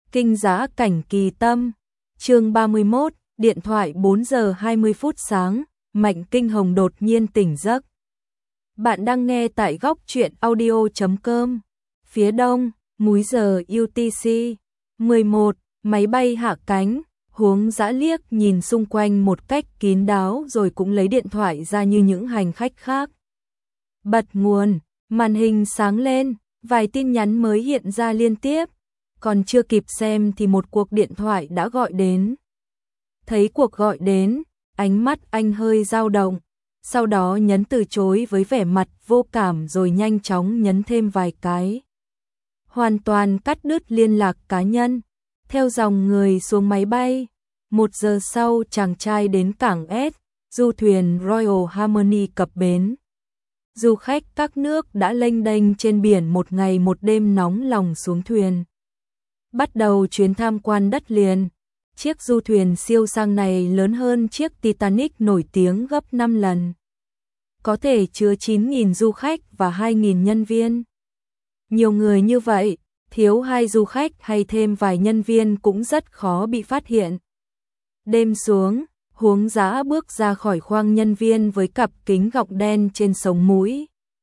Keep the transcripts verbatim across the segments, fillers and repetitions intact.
Kinh giá cảnh kỳ tâm. Chương ba mươi mốt, điện thoại bốn giờ hai mươi phút sáng, Mạnh Kinh Hồng đột nhiên tỉnh giấc. Bạn đang nghe tại góc truyện audio chấm com. Phía đông, múi giờ U T C. mười một, máy bay hạ cánh, Huống Dã liếc nhìn xung quanh một cách kín đáo rồi cũng lấy điện thoại ra như những hành khách khác. Bật nguồn, màn hình sáng lên, vài tin nhắn mới hiện ra liên tiếp. Còn chưa kịp xem thì một cuộc điện thoại đã gọi đến. Thấy cuộc gọi đến, ánh mắt anh hơi dao động, sau đó nhấn từ chối với vẻ mặt vô cảm rồi nhanh chóng nhấn thêm vài cái. Hoàn toàn cắt đứt liên lạc cá nhân, theo dòng người xuống máy bay. Một giờ sau chàng trai đến cảng S, du thuyền Royal Harmony cập bến. Du khách các nước đã lênh đênh trên biển một ngày một đêm nóng lòng xuống thuyền. Bắt đầu chuyến tham quan đất liền. Chiếc du thuyền siêu sang này lớn hơn chiếc Titanic nổi tiếng gấp năm lần. Có thể chứa chín nghìn du khách và hai nghìn nhân viên. Nhiều người như vậy, thiếu hai du khách hay thêm vài nhân viên cũng rất khó bị phát hiện. Đêm xuống, Huống Dã bước ra khỏi khoang nhân viên với cặp kính gọng đen trên sống mũi.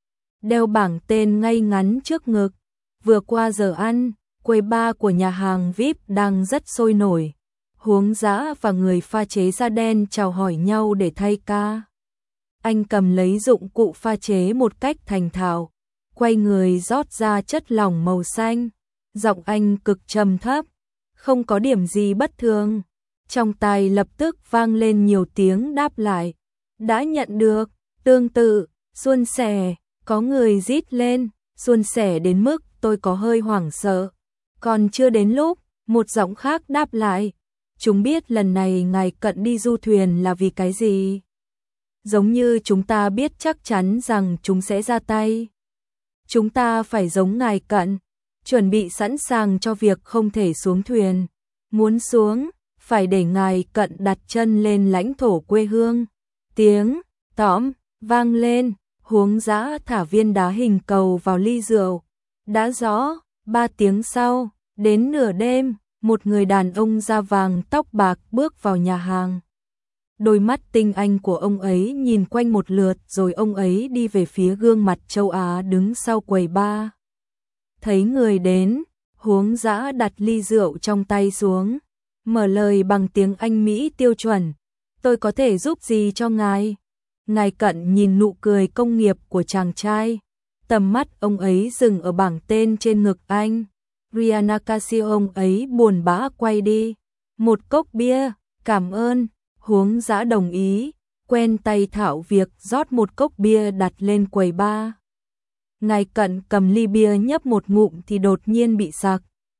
Đeo bảng tên ngay ngắn trước ngực. Vừa qua giờ ăn, quầy bar của nhà hàng vi ai pi đang rất sôi nổi. Huống Dã và người pha chế da đen chào hỏi nhau để thay ca. Anh cầm lấy dụng cụ pha chế một cách thành thạo, quay người rót ra chất lỏng màu xanh. Giọng anh cực trầm thấp, không có điểm gì bất thường. Trong tai lập tức vang lên nhiều tiếng đáp lại. Đã nhận được, tương tự, suôn sẻ, có người rít lên, suôn sẻ đến mức tôi có hơi hoảng sợ. Còn chưa đến lúc, một giọng khác đáp lại. Chúng biết lần này ngài Cận đi du thuyền là vì cái gì? Giống như chúng ta biết chắc chắn rằng chúng sẽ ra tay. Chúng ta phải giống ngài Cận, chuẩn bị sẵn sàng cho việc không thể xuống thuyền. Muốn xuống, phải để ngài Cận đặt chân lên lãnh thổ quê hương. Tiếng tõm vang lên, Huống Dã thả viên đá hình cầu vào ly rượu. Đã rõ, ba tiếng sau, đến nửa đêm, một người đàn ông da vàng tóc bạc bước vào nhà hàng. Đôi mắt tinh anh của ông ấy nhìn quanh một lượt rồi ông ấy đi về phía gương mặt châu Á đứng sau quầy bar. Thấy người đến, Huống Dã đặt ly rượu trong tay xuống, mở lời bằng tiếng Anh Mỹ tiêu chuẩn. Tôi có thể giúp gì cho ngài? Ngài Cận nhìn nụ cười công nghiệp của chàng trai. Tầm mắt ông ấy dừng ở bảng tên trên ngực anh. Rihanna Casio, ông ấy buồn bã quay đi. Một cốc bia, cảm ơn. Huống Dã đồng ý, quen tay thạo việc rót một cốc bia đặt lên quầy bar. Ngài Cận cầm ly bia nhấp một ngụm thì đột nhiên bị sặc.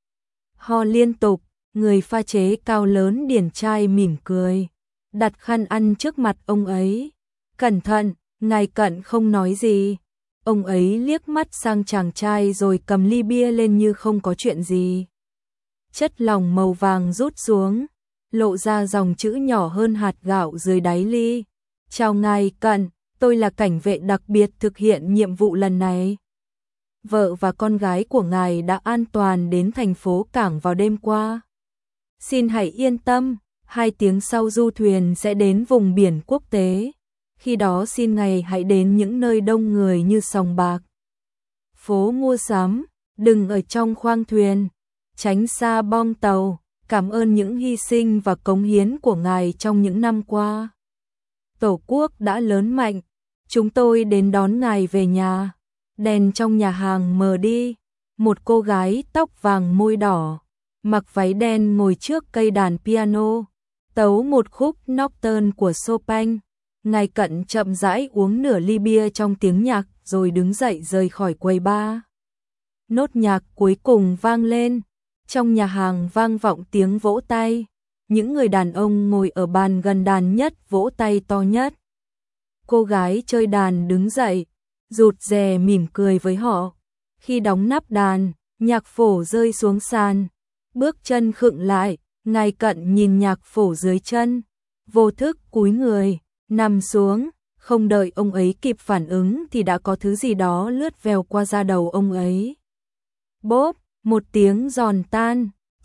Ho liên tục, người pha chế cao lớn điển trai mỉm cười, đặt khăn ăn trước mặt ông ấy. Cẩn thận, ngài Cận không nói gì. Ông ấy liếc mắt sang chàng trai rồi cầm ly bia lên như không có chuyện gì. Chất lỏng màu vàng rút xuống, lộ ra dòng chữ nhỏ hơn hạt gạo dưới đáy ly. Chào ngài Cận, tôi là cảnh vệ đặc biệt thực hiện nhiệm vụ lần này. Vợ và con gái của ngài đã an toàn đến thành phố cảng vào đêm qua. Xin hãy yên tâm, hai tiếng sau du thuyền sẽ đến vùng biển quốc tế. Khi đó xin ngài hãy đến những nơi đông người như sòng bạc, phố mua sắm, đừng ở trong khoang thuyền, tránh xa bong tàu. Cảm ơn những hy sinh và cống hiến của ngài trong những năm qua. Tổ quốc đã lớn mạnh, chúng tôi đến đón ngài về nhà. Đèn trong nhà hàng mờ đi, một cô gái tóc vàng môi đỏ, mặc váy đen ngồi trước cây đàn piano, tấu một khúc Nocturne của Chopin. Ngài Cận chậm rãi uống nửa ly bia trong tiếng nhạc rồi đứng dậy rời khỏi quầy bar. Nốt nhạc cuối cùng vang lên, trong nhà hàng vang vọng tiếng vỗ tay. Những người đàn ông ngồi ở bàn gần đàn nhất vỗ tay to nhất. Cô gái chơi đàn đứng dậy, rụt rè mỉm cười với họ. Khi đóng nắp đàn, nhạc phổ rơi xuống sàn. Bước chân khựng lại, ngài Cận nhìn nhạc phổ dưới chân, vô thức cúi người, nằm xuống. Không đợi ông ấy kịp phản ứng thì đã có thứ gì đó lướt vèo qua da đầu ông ấy. Bốp, một tiếng giòn tan,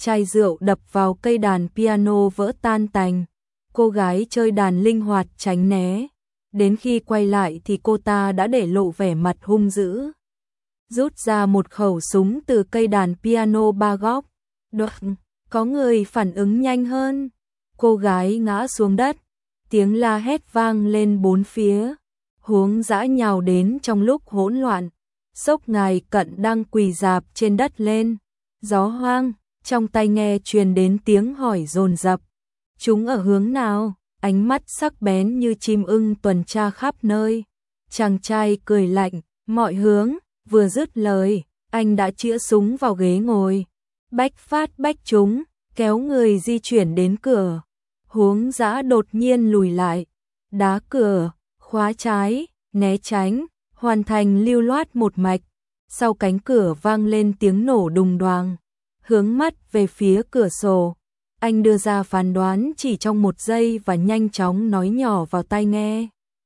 chai rượu đập vào cây đàn piano vỡ tan tành. Cô gái chơi đàn linh hoạt tránh né. Đến khi quay lại thì cô ta đã để lộ vẻ mặt hung dữ. Rút ra một khẩu súng từ cây đàn piano ba góc. Đột, có người phản ứng nhanh hơn. Cô gái ngã xuống đất. Tiếng la hét vang lên bốn phía. Huống dã nhào đến trong lúc hỗn loạn. Xốc Ngài Cận đang quỳ rạp trên đất lên. Gió hoang, trong tai nghe truyền đến tiếng hỏi dồn dập. Chúng ở hướng nào? Ánh mắt sắc bén như chim ưng tuần tra khắp nơi. Chàng trai cười lạnh, mọi hướng, vừa dứt lời, anh đã chĩa súng vào ghế ngồi. Bách phát bách trúng, kéo người di chuyển đến cửa. Huống dã đột nhiên lùi lại, đá cửa, khóa trái, né tránh, hoàn thành lưu loát một mạch. Sau cánh cửa vang lên tiếng nổ đùng đoàng. Hướng mắt về phía cửa sổ. Anh đưa ra phán đoán chỉ trong một giây và nhanh chóng nói nhỏ vào tai nghe.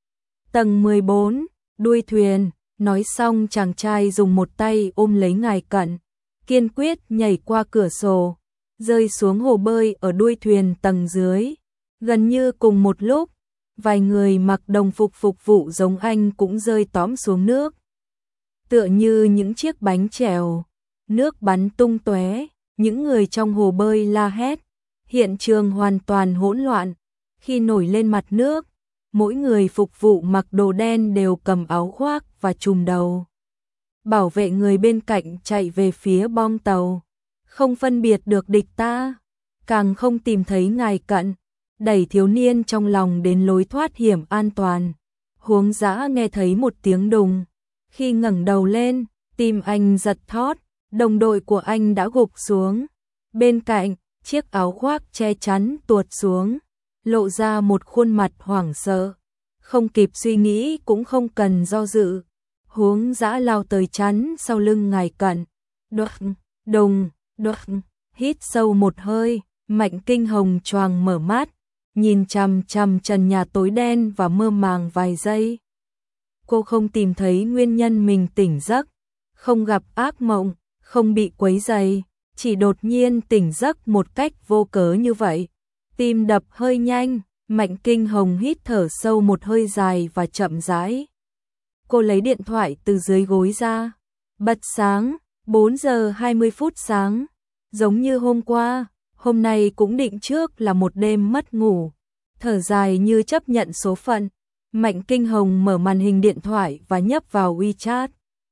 Tầng mười bốn, đuôi thuyền. Nói xong chàng trai dùng một tay ôm lấy Ngài Cận, kiên quyết nhảy qua cửa sổ, rơi xuống hồ bơi ở đuôi thuyền tầng dưới. Gần như cùng một lúc, vài người mặc đồng phục phục vụ giống anh cũng rơi tõm xuống nước. Tựa như những chiếc bánh chèo, nước bắn tung tóe, những người trong hồ bơi la hét. Hiện trường hoàn toàn hỗn loạn. Khi nổi lên mặt nước, mỗi người phục vụ mặc đồ đen đều cầm áo khoác và trùm đầu. Bảo vệ người bên cạnh chạy về phía bong tàu. Không phân biệt được địch ta, càng không tìm thấy Ngài Cận, đẩy thiếu niên trong lòng đến lối thoát hiểm an toàn. Huống dã nghe thấy một tiếng đùng. Khi ngẩng đầu lên, tim anh giật thót, đồng đội của anh đã gục xuống. Bên cạnh, chiếc áo khoác che chắn tuột xuống, lộ ra một khuôn mặt hoảng sợ. Không kịp suy nghĩ cũng không cần do dự. Huống dã lao tới chắn sau lưng Ngài Cận. Đột, đùng, đột, hít sâu một hơi, Mạnh Kinh Hồng choàng mở mắt, nhìn chằm chằm trần nhà tối đen và mơ màng vài giây. Cô không tìm thấy nguyên nhân mình tỉnh giấc, không gặp ác mộng, không bị quấy rầy, chỉ đột nhiên tỉnh giấc một cách vô cớ như vậy. Tim đập hơi nhanh, Mạnh Kinh Hồng hít thở sâu một hơi dài và chậm rãi. Cô lấy điện thoại từ dưới gối ra, bật sáng, bốn giờ hai mươi phút sáng, giống như hôm qua, hôm nay cũng định trước là một đêm mất ngủ. Thở dài như chấp nhận số phận, Mạnh Kinh Hồng mở màn hình điện thoại và nhấp vào WeChat.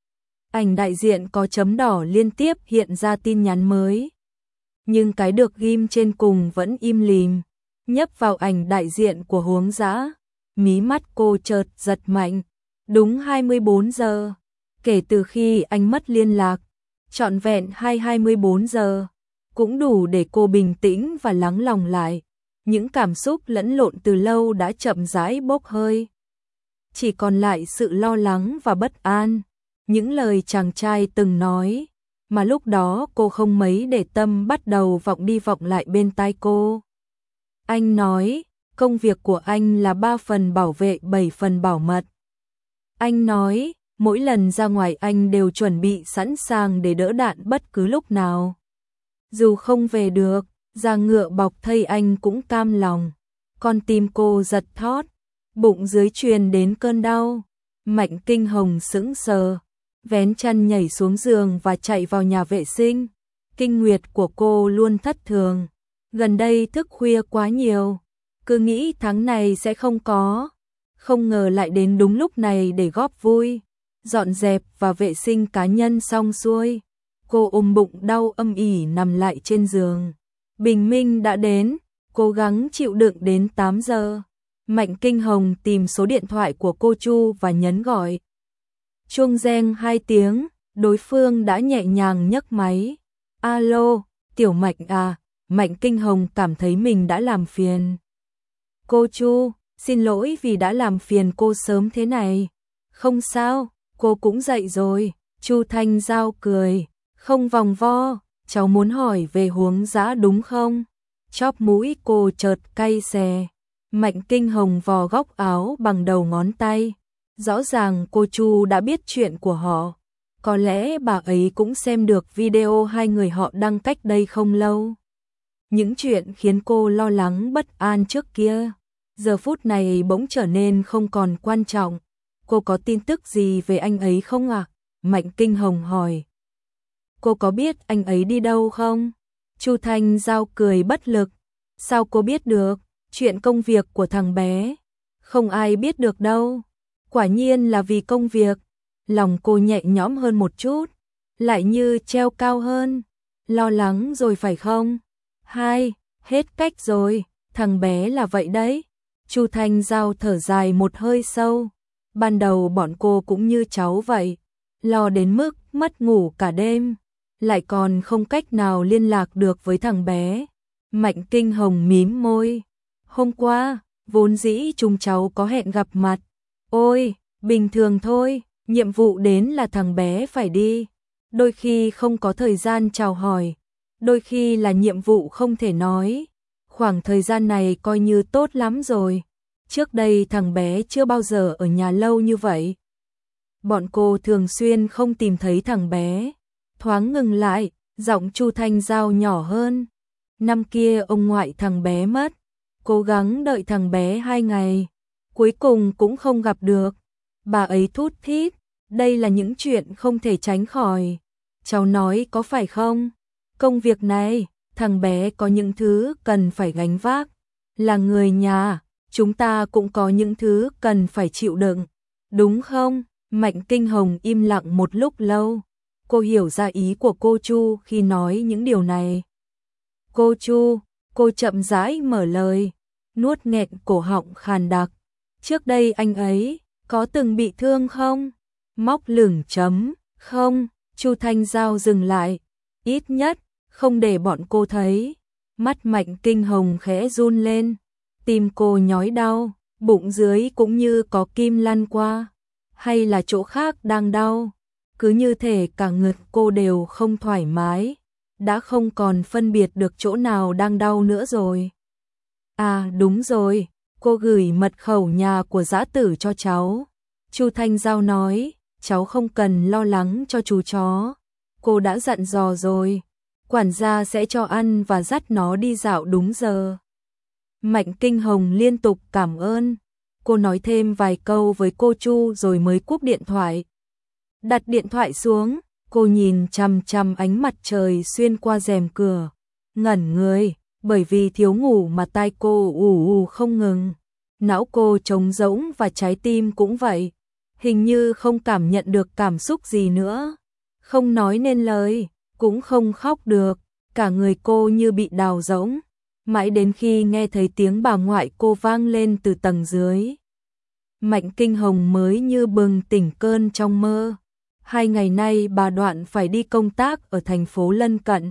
Ảnh đại diện có chấm đỏ liên tiếp hiện ra tin nhắn mới. Nhưng cái được ghim trên cùng vẫn im lìm. Nhấp vào ảnh đại diện của Huống dã, mí mắt cô chợt giật mạnh. Đúng hai mươi bốn giờ, kể từ khi anh mất liên lạc, trọn vẹn hai hai mươi bốn giờ, cũng đủ để cô bình tĩnh và lắng lòng lại. Những cảm xúc lẫn lộn từ lâu đã chậm rãi bốc hơi. Chỉ còn lại sự lo lắng và bất an. Những lời chàng trai từng nói, mà lúc đó cô không mấy để tâm bắt đầu vọng đi vọng lại bên tai cô. Anh nói, công việc của anh là ba phần bảo vệ bảy phần bảo mật. Anh nói, mỗi lần ra ngoài anh đều chuẩn bị sẵn sàng để đỡ đạn bất cứ lúc nào. Dù không về được, ra ngựa bọc thây anh cũng cam lòng. Con tim cô giật thót, bụng dưới truyền đến cơn đau. Mạnh Kinh Hồng sững sờ, vén chăn nhảy xuống giường và chạy vào nhà vệ sinh. Kinh nguyệt của cô luôn thất thường, gần đây thức khuya quá nhiều, cứ nghĩ tháng này sẽ không có, không ngờ lại đến đúng lúc này để góp vui. Dọn dẹp và vệ sinh cá nhân xong xuôi, cô ôm bụng đau âm ỉ nằm lại trên giường. Bình minh đã đến, cố gắng chịu đựng đến tám giờ. Mạnh Kinh Hồng tìm số điện thoại của cô Chu và nhấn gọi. Chuông reng hai tiếng, đối phương đã nhẹ nhàng nhấc máy. Alo, Tiểu Mạnh à, Mạnh Kinh Hồng cảm thấy mình đã làm phiền. Cô Chu, xin lỗi vì đã làm phiền cô sớm thế này. Không sao, cô cũng dậy rồi. Chu Thanh Giao cười, không vòng vo, cháu muốn hỏi về Huống dã đúng không? Chóp mũi cô chợt cay xè. Mạnh Kinh Hồng vò góc áo bằng đầu ngón tay. Rõ ràng cô Chu đã biết chuyện của họ. Có lẽ bà ấy cũng xem được video hai người họ đăng cách đây không lâu. Những chuyện khiến cô lo lắng bất an trước kia, giờ phút này bỗng trở nên không còn quan trọng. Cô có tin tức gì về anh ấy không ạ? À? Mạnh Kinh Hồng hỏi. Cô có biết anh ấy đi đâu không? Chu Thanh Giao cười bất lực. Sao cô biết được? Chuyện công việc của thằng bé. Không ai biết được đâu. Quả nhiên là vì công việc. Lòng cô nhẹ nhõm hơn một chút. Lại như treo cao hơn. Lo lắng rồi phải không? Hai, hết cách rồi. Thằng bé là vậy đấy. Chu Thanh Giao thở dài một hơi sâu. Ban đầu bọn cô cũng như cháu vậy. Lo đến mức mất ngủ cả đêm. Lại còn không cách nào liên lạc được với thằng bé. Mạnh Kinh Hồng mím môi. Hôm qua, vốn dĩ chúng cháu có hẹn gặp mặt. Ôi, bình thường thôi, nhiệm vụ đến là thằng bé phải đi. Đôi khi không có thời gian chào hỏi, đôi khi là nhiệm vụ không thể nói. Khoảng thời gian này coi như tốt lắm rồi. Trước đây thằng bé chưa bao giờ ở nhà lâu như vậy. Bọn cô thường xuyên không tìm thấy thằng bé. Thoáng ngừng lại, giọng Chu Thanh Giao nhỏ hơn. Năm kia ông ngoại thằng bé mất. Cố gắng đợi thằng bé hai ngày. Cuối cùng cũng không gặp được. Bà ấy thút thít. Đây là những chuyện không thể tránh khỏi. Cháu nói có phải không? Công việc này, thằng bé có những thứ cần phải gánh vác. Là người nhà, chúng ta cũng có những thứ cần phải chịu đựng. Đúng không? Mạnh Kinh Hồng im lặng một lúc lâu. Cô hiểu ra ý của cô Chu khi nói những điều này. Cô Chu, cô chậm rãi mở lời, nuốt nghẹn cổ họng khàn đặc. Trước đây anh ấy có từng bị thương không? Móc lửng chấm, không. Chu Thanh Giao dừng lại, ít nhất không để bọn cô thấy. Mắt Mạnh Kinh Hồng khẽ run lên, tim cô nhói đau, bụng dưới cũng như có kim lăn qua, hay là chỗ khác đang đau. Cứ như thể cả ngực cô đều không thoải mái, đã không còn phân biệt được chỗ nào đang đau nữa rồi. À đúng rồi, cô gửi mật khẩu nhà của Dã Tử cho cháu. Chu Thanh Giao nói, cháu không cần lo lắng cho chú chó. Cô đã dặn dò rồi, quản gia sẽ cho ăn và dắt nó đi dạo đúng giờ. Mạnh Kinh Hồng liên tục cảm ơn. Cô nói thêm vài câu với cô Chu rồi mới cúp điện thoại. Đặt điện thoại xuống, cô nhìn chằm chằm ánh mặt trời xuyên qua rèm cửa, ngẩn người, bởi vì thiếu ngủ mà tai cô ù ù không ngừng. Não cô trống rỗng và trái tim cũng vậy, hình như không cảm nhận được cảm xúc gì nữa, không nói nên lời, cũng không khóc được, cả người cô như bị đào rỗng. Mãi đến khi nghe thấy tiếng bà ngoại cô vang lên từ tầng dưới, Mạnh Kinh Hồng mới như bừng tỉnh cơn trong mơ. Hai ngày nay bà Đoạn phải đi công tác ở thành phố lân cận.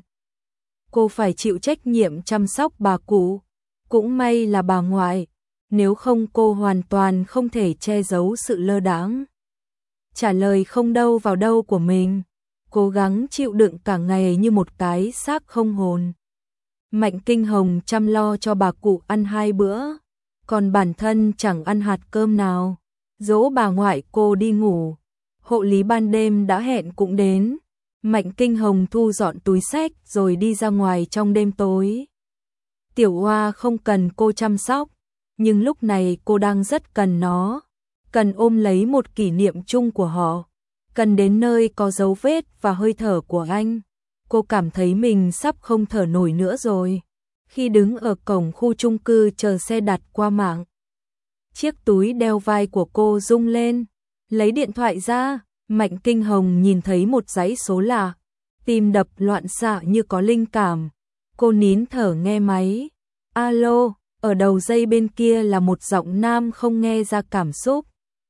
Cô phải chịu trách nhiệm chăm sóc bà cụ. Cũng may là bà ngoại, nếu không cô hoàn toàn không thể che giấu sự lơ đãng. Trả lời không đâu vào đâu của mình, cố gắng chịu đựng cả ngày như một cái xác không hồn. Mạnh Kinh Hồng chăm lo cho bà cụ ăn hai bữa, còn bản thân chẳng ăn hạt cơm nào. Dỗ bà ngoại cô đi ngủ. Hộ lý ban đêm đã hẹn cũng đến. Mạnh Kinh Hồng thu dọn túi xách rồi đi ra ngoài trong đêm tối. Tiểu Hoa không cần cô chăm sóc, nhưng lúc này cô đang rất cần nó. Cần ôm lấy một kỷ niệm chung của họ. Cần đến nơi có dấu vết và hơi thở của anh. Cô cảm thấy mình sắp không thở nổi nữa rồi. Khi đứng ở cổng khu chung cư chờ xe đặt qua mạng, chiếc túi đeo vai của cô rung lên. Lấy điện thoại ra, Mạnh Kinh Hồng nhìn thấy một dãy số lạ, tim đập loạn xạ như có linh cảm. Cô nín thở nghe máy. Alo, ở đầu dây bên kia là một giọng nam không nghe ra cảm xúc.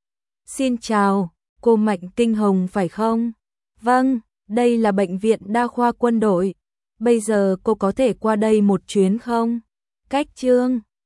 Xin chào, cô Mạnh Kinh Hồng phải không? Vâng, đây là bệnh viện đa khoa quân đội. Bây giờ cô có thể qua đây một chuyến không? Cách Trương